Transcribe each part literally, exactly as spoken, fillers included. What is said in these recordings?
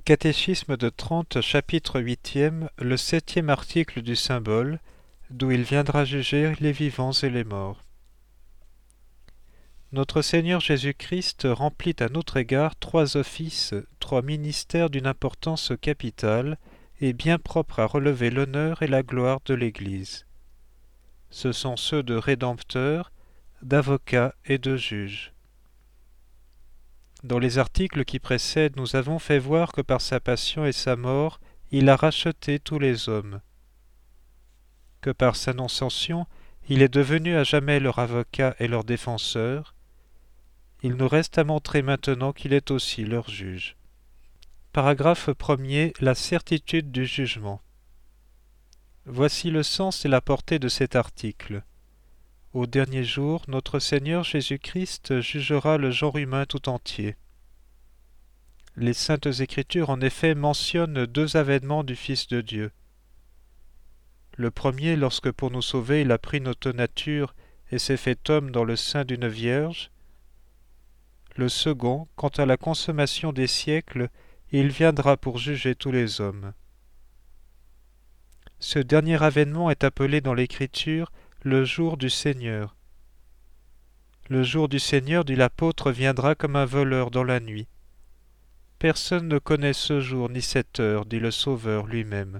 Catéchisme de Trente, chapitre huitième, le septième article du symbole, d'où il viendra juger les vivants et les morts. Notre Seigneur Jésus-Christ remplit à notre égard trois offices, trois ministères d'une importance capitale et bien propres à relever l'honneur et la gloire de l'Église. Ce sont ceux de Rédempteur, d'Avocat et de Juge. Dans les articles qui précèdent, nous avons fait voir que par sa passion et sa mort, il a racheté tous les hommes, que par sa non-sanction, il est devenu à jamais leur avocat et leur défenseur. Il nous reste à montrer maintenant qu'il est aussi leur juge. Paragraphe premier. La certitude du jugement. Voici le sens et la portée de cet article. Au dernier jour, notre Seigneur Jésus-Christ jugera le genre humain tout entier. Les Saintes Écritures en effet mentionnent deux avènements du Fils de Dieu. Le premier, lorsque pour nous sauver il a pris notre nature et s'est fait homme dans le sein d'une vierge. Le second, quant à la consommation des siècles, il viendra pour juger tous les hommes. Ce dernier avènement est appelé dans l'Écriture le jour du Seigneur. Le jour du Seigneur, dit l'apôtre, viendra comme un voleur dans la nuit. Personne ne connaît ce jour ni cette heure, dit le Sauveur lui-même.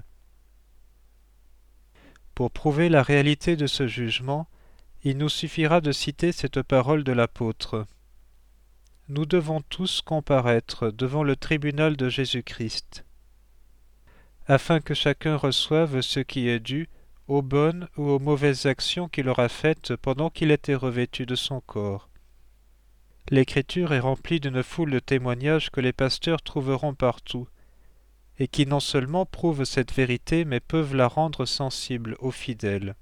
Pour prouver la réalité de ce jugement, il nous suffira de citer cette parole de l'apôtre. Nous devons tous comparaître devant le tribunal de Jésus-Christ, afin que chacun reçoive ce qui est dû aux bonnes ou aux mauvaises actions qu'il aura faites pendant qu'il était revêtu de son corps. L'Écriture est remplie d'une foule de témoignages que les pasteurs trouveront partout, et qui non seulement prouvent cette vérité, mais peuvent la rendre sensible aux fidèles.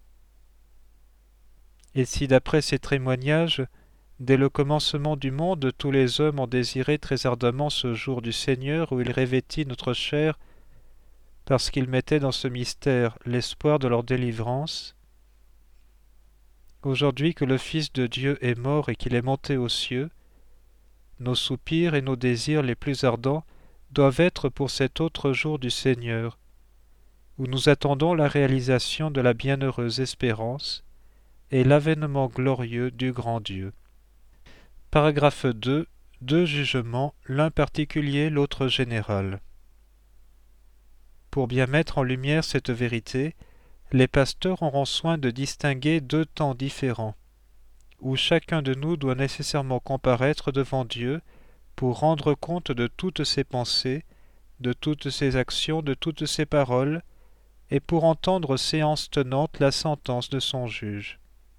Et si d'après ces témoignages, dès le commencement du monde, tous les hommes ont désiré très ardemment ce jour du Seigneur où il revêtit notre chair, parce qu'il mettait dans ce mystère l'espoir de leur délivrance, aujourd'hui que le Fils de Dieu est mort et qu'il est monté aux cieux, nos soupirs et nos désirs les plus ardents doivent être pour cet autre jour du Seigneur, où nous attendons la réalisation de la bienheureuse espérance et l'avènement glorieux du grand Dieu. Paragraphe deux. Deux jugements, l'un particulier, l'autre général. Pour bien mettre en lumière cette vérité, les pasteurs auront soin de distinguer deux temps différents, où chacun de nous doit nécessairement comparaître devant Dieu pour rendre compte de toutes ses pensées, de toutes ses actions, de toutes ses paroles, et pour entendre séance tenante la sentence de son juge.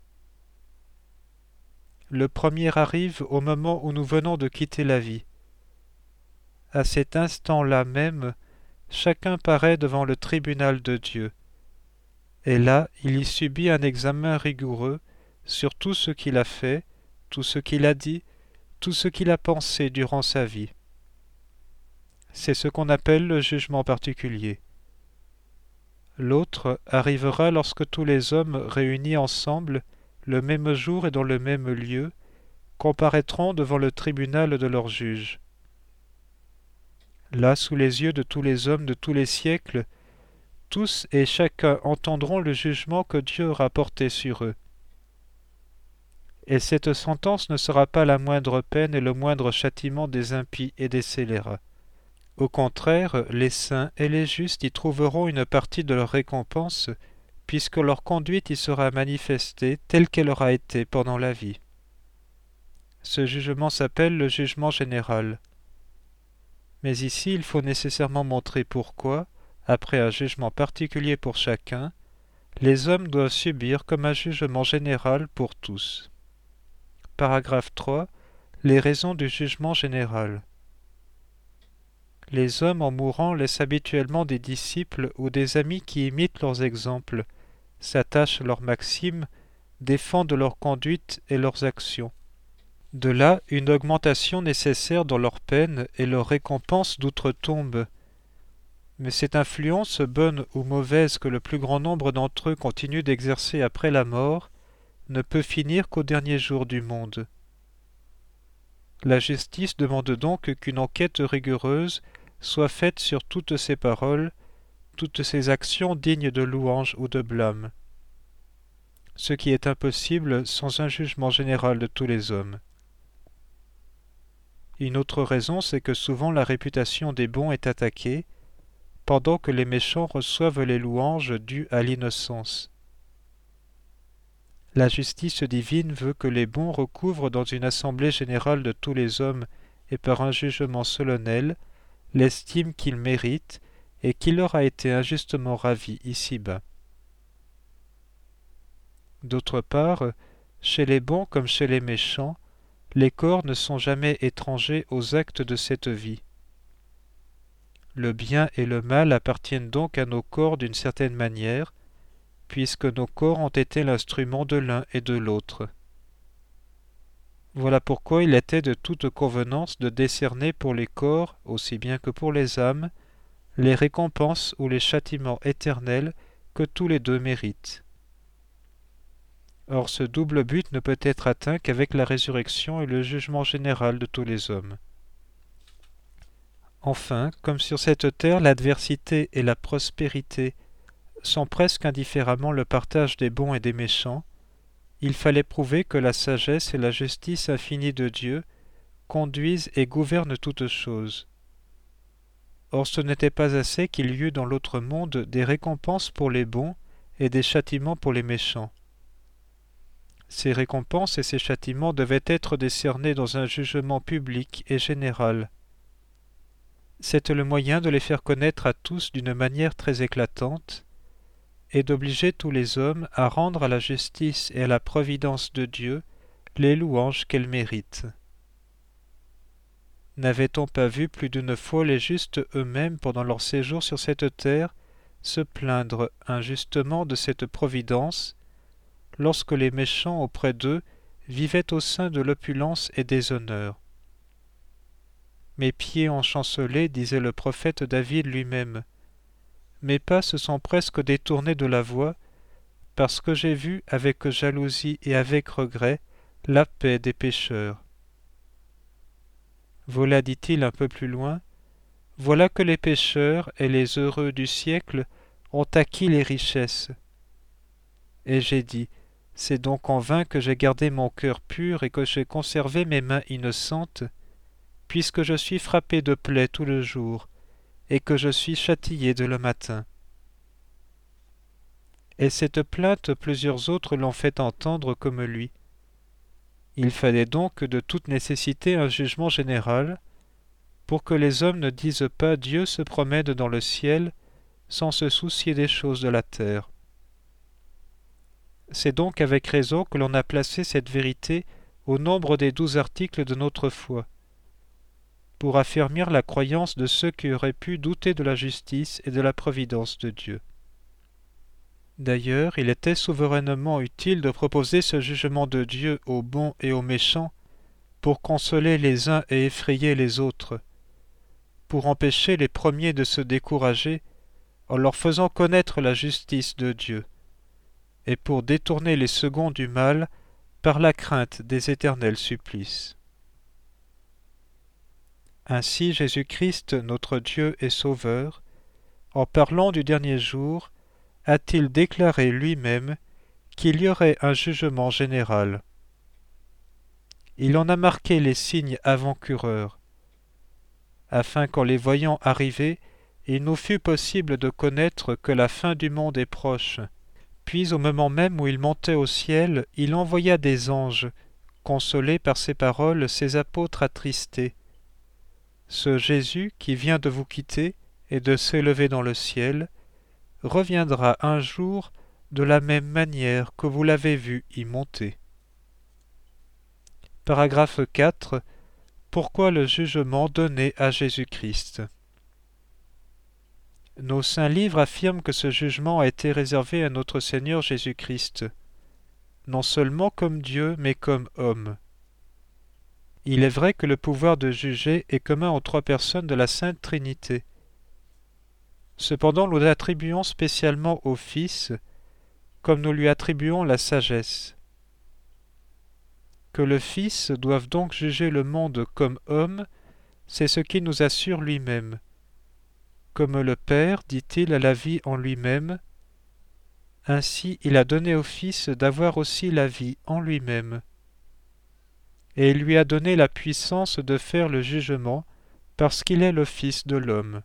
Le premier arrive au moment où nous venons de quitter la vie. À cet instant-là même, chacun paraît devant le tribunal de Dieu, et là il y subit un examen rigoureux sur tout ce qu'il a fait, tout ce qu'il a dit, tout ce qu'il a pensé durant sa vie. C'est ce qu'on appelle le jugement particulier. L'autre arrivera lorsque tous les hommes réunis ensemble, le même jour et dans le même lieu, comparaîtront devant le tribunal de leur juge. Là, sous les yeux de tous les hommes de tous les siècles, tous et chacun entendront le jugement que Dieu aura porté sur eux. Et cette sentence ne sera pas la moindre peine et le moindre châtiment des impies et des scélérats. Au contraire, les saints et les justes y trouveront une partie de leur récompense, puisque leur conduite y sera manifestée telle qu'elle aura été pendant la vie. Ce jugement s'appelle le jugement général. Mais ici, il faut nécessairement montrer pourquoi, après un jugement particulier pour chacun, les hommes doivent subir comme un jugement général pour tous. Paragraphe trois. Les raisons du jugement général. Les hommes, en mourant, laissent habituellement des disciples ou des amis qui imitent leurs exemples, s'attachent à leurs maximes, défendent leur conduite et leurs actions. De là, une augmentation nécessaire dans leur peine et leur récompense d'outre-tombe. Mais cette influence, bonne ou mauvaise, que le plus grand nombre d'entre eux continuent d'exercer après la mort, ne peut finir qu'au dernier jour du monde. La justice demande donc qu'une enquête rigoureuse soit faite sur toutes ses paroles, toutes ses actions dignes de louange ou de blâme, ce qui est impossible sans un jugement général de tous les hommes. Une autre raison, c'est que souvent la réputation des bons est attaquée, pendant que les méchants reçoivent les louanges dues à l'innocence. La justice divine veut que les bons recouvrent dans une assemblée générale de tous les hommes et par un jugement solennel l'estime qu'ils méritent et qui leur a été injustement ravie ici-bas. D'autre part, chez les bons comme chez les méchants, les corps ne sont jamais étrangers aux actes de cette vie. Le bien et le mal appartiennent donc à nos corps d'une certaine manière, puisque nos corps ont été l'instrument de l'un et de l'autre. Voilà pourquoi il était de toute convenance de décerner pour les corps, aussi bien que pour les âmes, les récompenses ou les châtiments éternels que tous les deux méritent. Or ce double but ne peut être atteint qu'avec la résurrection et le jugement général de tous les hommes. Enfin, comme sur cette terre l'adversité et la prospérité sont presque indifféremment le partage des bons et des méchants, il fallait prouver que la sagesse et la justice infinie de Dieu conduisent et gouvernent toutes choses. Or ce n'était pas assez qu'il y eût dans l'autre monde des récompenses pour les bons et des châtiments pour les méchants. Ces récompenses et ces châtiments devaient être décernés dans un jugement public et général. C'est le moyen de les faire connaître à tous d'une manière très éclatante, et d'obliger tous les hommes à rendre à la justice et à la providence de Dieu les louanges qu'elles méritent. N'avait-on pas vu plus d'une fois les justes eux-mêmes pendant leur séjour sur cette terre se plaindre injustement de cette providence, lorsque les méchants auprès d'eux vivaient au sein de l'opulence et des honneurs? Mes pieds ont chancelé, disait le prophète David lui-même. Mes pas se sont presque détournés de la voie, parce que j'ai vu avec jalousie et avec regret la paix des pécheurs. Voilà, dit-il un peu plus loin, voilà que les pécheurs et les heureux du siècle ont acquis les richesses. Et j'ai dit, c'est donc en vain que j'ai gardé mon cœur pur et que j'ai conservé mes mains innocentes, puisque je suis frappé de plaies tout le jour, et que je suis châtié dès le matin. Et cette plainte plusieurs autres l'ont fait entendre comme lui. Il fallait donc de toute nécessité un jugement général, pour que les hommes ne disent pas Dieu se promène dans le ciel sans se soucier des choses de la terre. C'est donc avec raison que l'on a placé cette vérité au nombre des douze articles de notre foi, pour affermir la croyance de ceux qui auraient pu douter de la justice et de la providence de Dieu. D'ailleurs, il était souverainement utile de proposer ce jugement de Dieu aux bons et aux méchants, pour consoler les uns et effrayer les autres, pour empêcher les premiers de se décourager en leur faisant connaître la justice de Dieu, et pour détourner les seconds du mal par la crainte des éternels supplices. Ainsi Jésus-Christ, notre Dieu et Sauveur, en parlant du dernier jour, a-t-il déclaré lui-même qu'il y aurait un jugement général. Il en a marqué les signes avant-coureurs, afin qu'en les voyant arriver, il nous fût possible de connaître que la fin du monde est proche. Puis au moment même où il montait au ciel, il envoya des anges, consolés par ces paroles, ses apôtres attristés. Ce Jésus qui vient de vous quitter et de s'élever dans le ciel, reviendra un jour de la même manière que vous l'avez vu y monter. Paragraphe quatre. Pourquoi le jugement donné à Jésus-Christ? Nos saints livres affirment que ce jugement a été réservé à notre Seigneur Jésus-Christ, non seulement comme Dieu, mais comme homme. Il est vrai que le pouvoir de juger est commun aux trois personnes de la Sainte Trinité. Cependant, nous l'attribuons spécialement au Fils, comme nous lui attribuons la sagesse. Que le Fils doive donc juger le monde comme homme, c'est ce qu'il nous assure lui-même, Comme le Père, dit-il, a la vie en lui-même, ainsi il a donné au Fils d'avoir aussi la vie en lui-même. Et il lui a donné la puissance de faire le jugement, parce qu'il est le Fils de l'homme.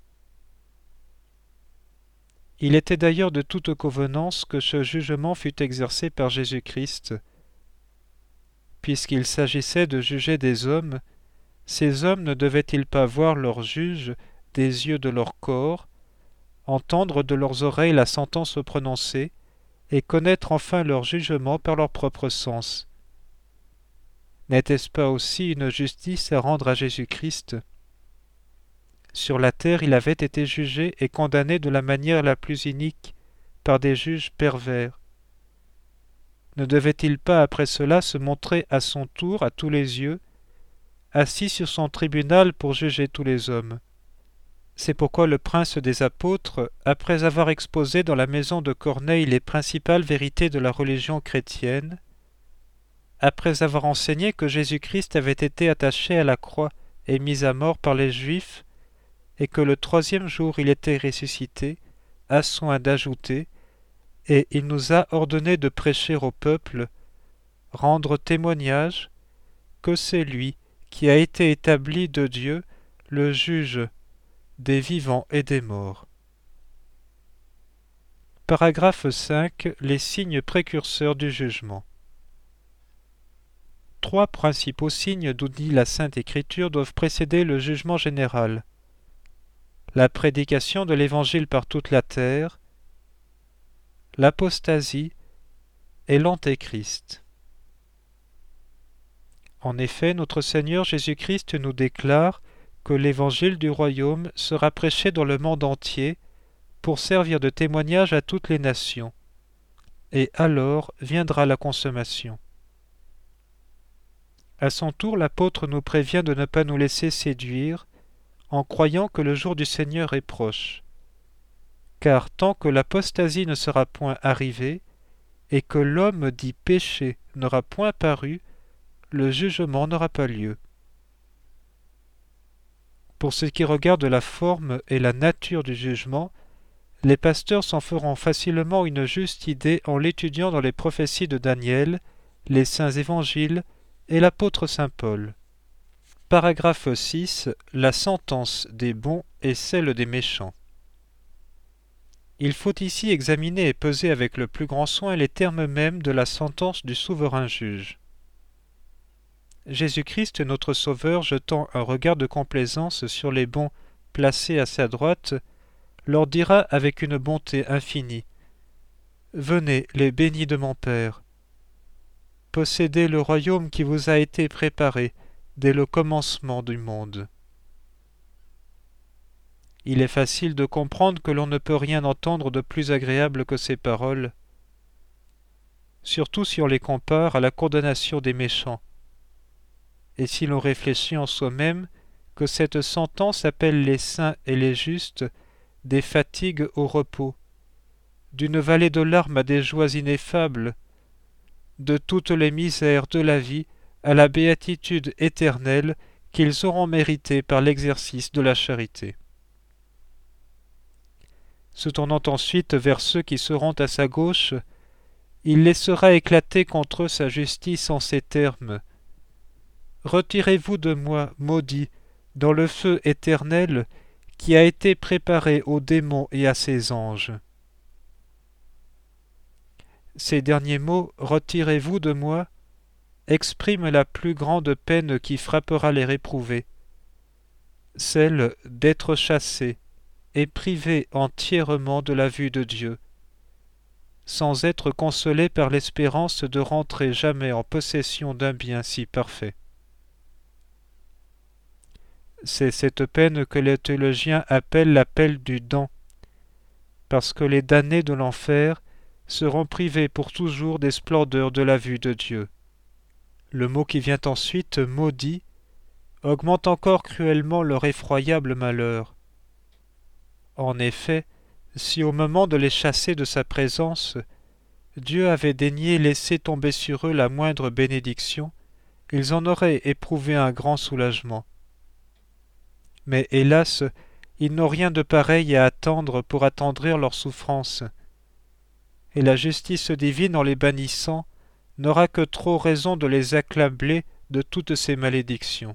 Il était d'ailleurs de toute convenance que ce jugement fût exercé par Jésus-Christ. Puisqu'il s'agissait de juger des hommes, ces hommes ne devaient-ils pas voir leur juge des yeux de leur corps, entendre de leurs oreilles la sentence prononcée, et connaître enfin leur jugement par leur propre sens? N'était-ce pas aussi une justice à rendre à Jésus-Christ? Sur la terre, il avait été jugé et condamné de la manière la plus inique par des juges pervers. Ne devait-il pas après cela se montrer à son tour, à tous les yeux, assis sur son tribunal pour juger tous les hommes? C'est pourquoi le prince des apôtres, après avoir exposé dans la maison de Corneille les principales vérités de la religion chrétienne, après avoir enseigné que Jésus-Christ avait été attaché à la croix et mis à mort par les Juifs, et que le troisième jour il était ressuscité, a soin d'ajouter, et il nous a ordonné de prêcher au peuple, rendre témoignage, que c'est lui qui a été établi de Dieu, le juge des vivants et des morts. Paragraphe cinq. Les signes précurseurs du jugement. Trois principaux signes, nous dit la Sainte Écriture, doivent précéder le jugement général: la prédication de l'Évangile par toute la terre, l'apostasie et l'antéchrist. En effet, notre Seigneur Jésus-Christ nous déclare que l'Évangile du royaume sera prêché dans le monde entier pour servir de témoignage à toutes les nations, et alors viendra la consommation. À son tour, l'apôtre nous prévient de ne pas nous laisser séduire en croyant que le jour du Seigneur est proche. Car tant que l'apostasie ne sera point arrivée, et que l'homme dit péché n'aura point paru, le jugement n'aura pas lieu. Pour ce qui regarde la forme et la nature du jugement, les pasteurs s'en feront facilement une juste idée en l'étudiant dans les prophéties de Daniel, les saints évangiles et l'apôtre saint Paul. Paragraphe six. La sentence des bons et celle des méchants. Il faut ici examiner et peser avec le plus grand soin les termes mêmes de la sentence du souverain juge. Jésus-Christ, notre Sauveur, jetant un regard de complaisance sur les bons placés à sa droite, leur dira avec une bonté infinie: « Venez, les bénis de mon Père, possédez le royaume qui vous a été préparé dès le commencement du monde. » Il est facile de comprendre que l'on ne peut rien entendre de plus agréable que ces paroles, surtout si on les compare à la condamnation des méchants, et si l'on réfléchit en soi-même que cette sentence appelle les saints et les justes des fatigues au repos, d'une vallée de larmes à des joies ineffables, de toutes les misères de la vie à la béatitude éternelle qu'ils auront méritée par l'exercice de la charité. Se tournant ensuite vers ceux qui seront à sa gauche, il laissera éclater contre eux sa justice en ces termes: « Retirez-vous de moi, maudits, dans le feu éternel qui a été préparé aux démons et à ses anges. » Ces derniers mots, « Retirez-vous de moi », expriment la plus grande peine qui frappera les réprouvés, celle d'être chassés et privés entièrement de la vue de Dieu, sans être consolés par l'espérance de rentrer jamais en possession d'un bien si parfait. C'est cette peine que les théologiens appellent l'appel du dent, parce que les damnés de l'enfer seront privés pour toujours des splendeurs de la vue de Dieu. Le mot qui vient ensuite, maudit, augmente encore cruellement leur effroyable malheur. En effet, si au moment de les chasser de sa présence, Dieu avait daigné laisser tomber sur eux la moindre bénédiction, ils en auraient éprouvé un grand soulagement. Mais hélas, Ils n'ont rien de pareil à attendre pour attendrir leurs souffrances. Et la justice divine, en les bannissant, n'aura que trop raison de les accabler de toutes ces malédictions.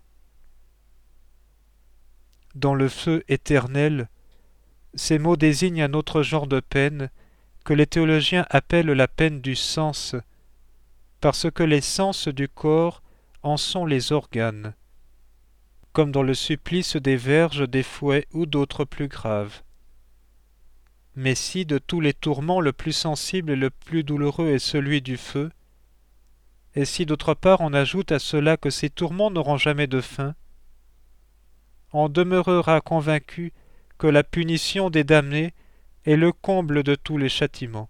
Dans le feu éternel, ces mots désignent un autre genre de peine que les théologiens appellent la peine du sens, parce que les sens du corps en sont les organes, comme dans le supplice des verges, des fouets ou d'autres plus graves. Mais si de tous les tourments le plus sensible et le plus douloureux est celui du feu, et si d'autre part on ajoute à cela que ces tourments n'auront jamais de fin, on demeurera convaincu que la punition des damnés est le comble de tous les châtiments.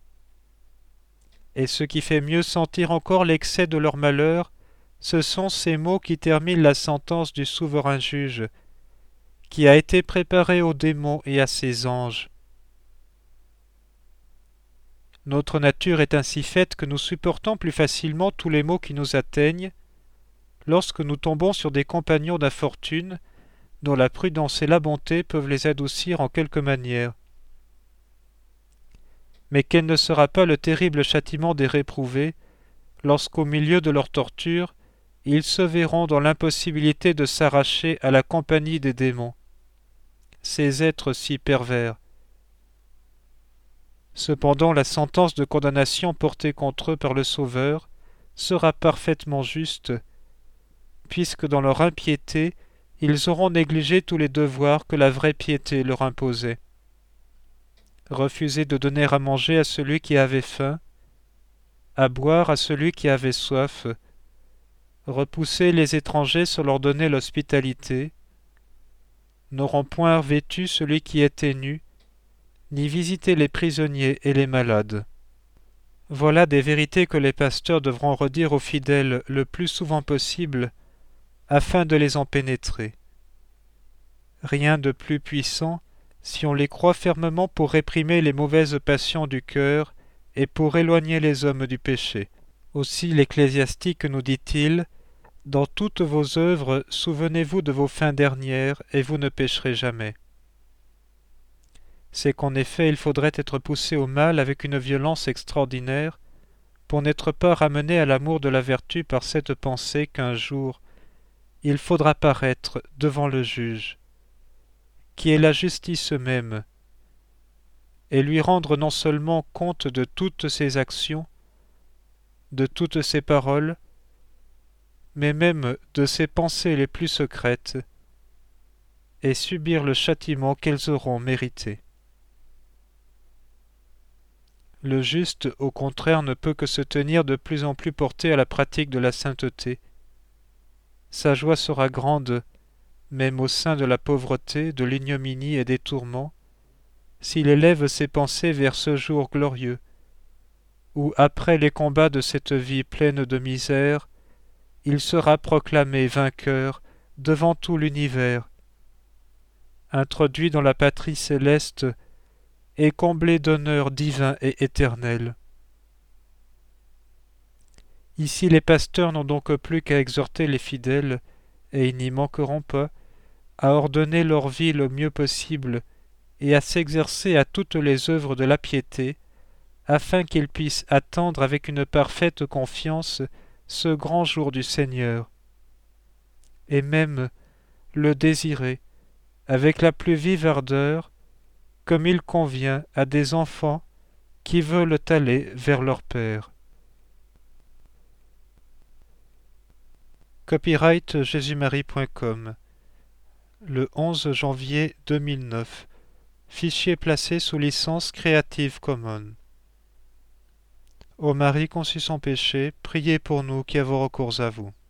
Et ce qui fait mieux sentir encore l'excès de leur malheur, ce sont ces mots qui terminent la sentence du souverain juge, qui a été préparée aux démons et à ses anges. Notre nature est ainsi faite que nous supportons plus facilement tous les maux qui nous atteignent, lorsque nous tombons sur des compagnons d'infortune, dont la prudence et la bonté peuvent les adoucir en quelque manière. Mais quel ne sera pas le terrible châtiment des réprouvés, lorsqu'au milieu de leur torture, ils se verront dans l'impossibilité de s'arracher à la compagnie des démons, ces êtres si pervers. Cependant, la sentence de condamnation portée contre eux par le Sauveur sera parfaitement juste, puisque dans leur impiété, ils auront négligé tous les devoirs que la vraie piété leur imposait. Refuser de donner à manger à celui qui avait faim, à boire à celui qui avait soif, repousser les étrangers sans leur donner l'hospitalité, n'auront point vêtu celui qui était nu, ni visité les prisonniers et les malades. Voilà des vérités que les pasteurs devront redire aux fidèles le plus souvent possible, afin de les en pénétrer. Rien de plus puissant, si on les croit fermement pour réprimer les mauvaises passions du cœur et pour éloigner les hommes du péché. Aussi l'Ecclésiastique nous dit-il, « Dans toutes vos œuvres, souvenez-vous de vos fins dernières, et vous ne pécherez jamais. » C'est qu'en effet, il faudrait être poussé au mal avec une violence extraordinaire, pour n'être pas ramené à l'amour de la vertu par cette pensée qu'un jour, il faudra paraître devant le juge, qui est la justice même, et lui rendre non seulement compte de toutes ses actions, de toutes ses paroles, mais même de ses pensées les plus secrètes, et subir le châtiment qu'elles auront mérité. Le juste, au contraire, ne peut que se tenir de plus en plus porté à la pratique de la sainteté. Sa joie sera grande, même au sein de la pauvreté, de l'ignominie et des tourments, s'il élève ses pensées vers ce jour glorieux, où, après les combats de cette vie pleine de misère, il sera proclamé vainqueur devant tout l'univers, introduit dans la patrie céleste et comblé d'honneurs divins et éternels. Ici les pasteurs n'ont donc plus qu'à exhorter les fidèles, et ils n'y manqueront pas, à ordonner leur vie le mieux possible et à s'exercer à toutes les œuvres de la piété, afin qu'ils puissent attendre avec une parfaite confiance ce grand jour du Seigneur, et même le désirer avec la plus vive ardeur, comme il convient à des enfants qui veulent aller vers leur Père. Copyright jésus marie point com, le onze janvier deux mille neuf. Fichier placé sous licence Creative Commons. Ô Marie conçue sans péché, priez pour nous qui avons recours à vous.